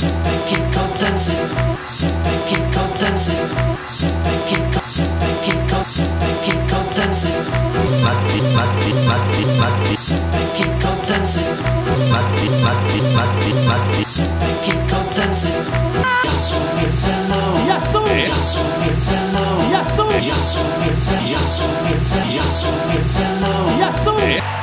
sit back, keep on dancing, sit back, keep on dancing, sit back, keep on, sit back, keep on, sit back, keep on dancing. Matti, Matti, Matti, Matti, sit back, keep on dancing. Matti, Matti, Matti, Matti, sit back, keep on dancing. Yasso means hello, Yasso, Yasso means hello, Yasso, Yasso means hello, Yasso means hello, Yasso means hello, Yasso.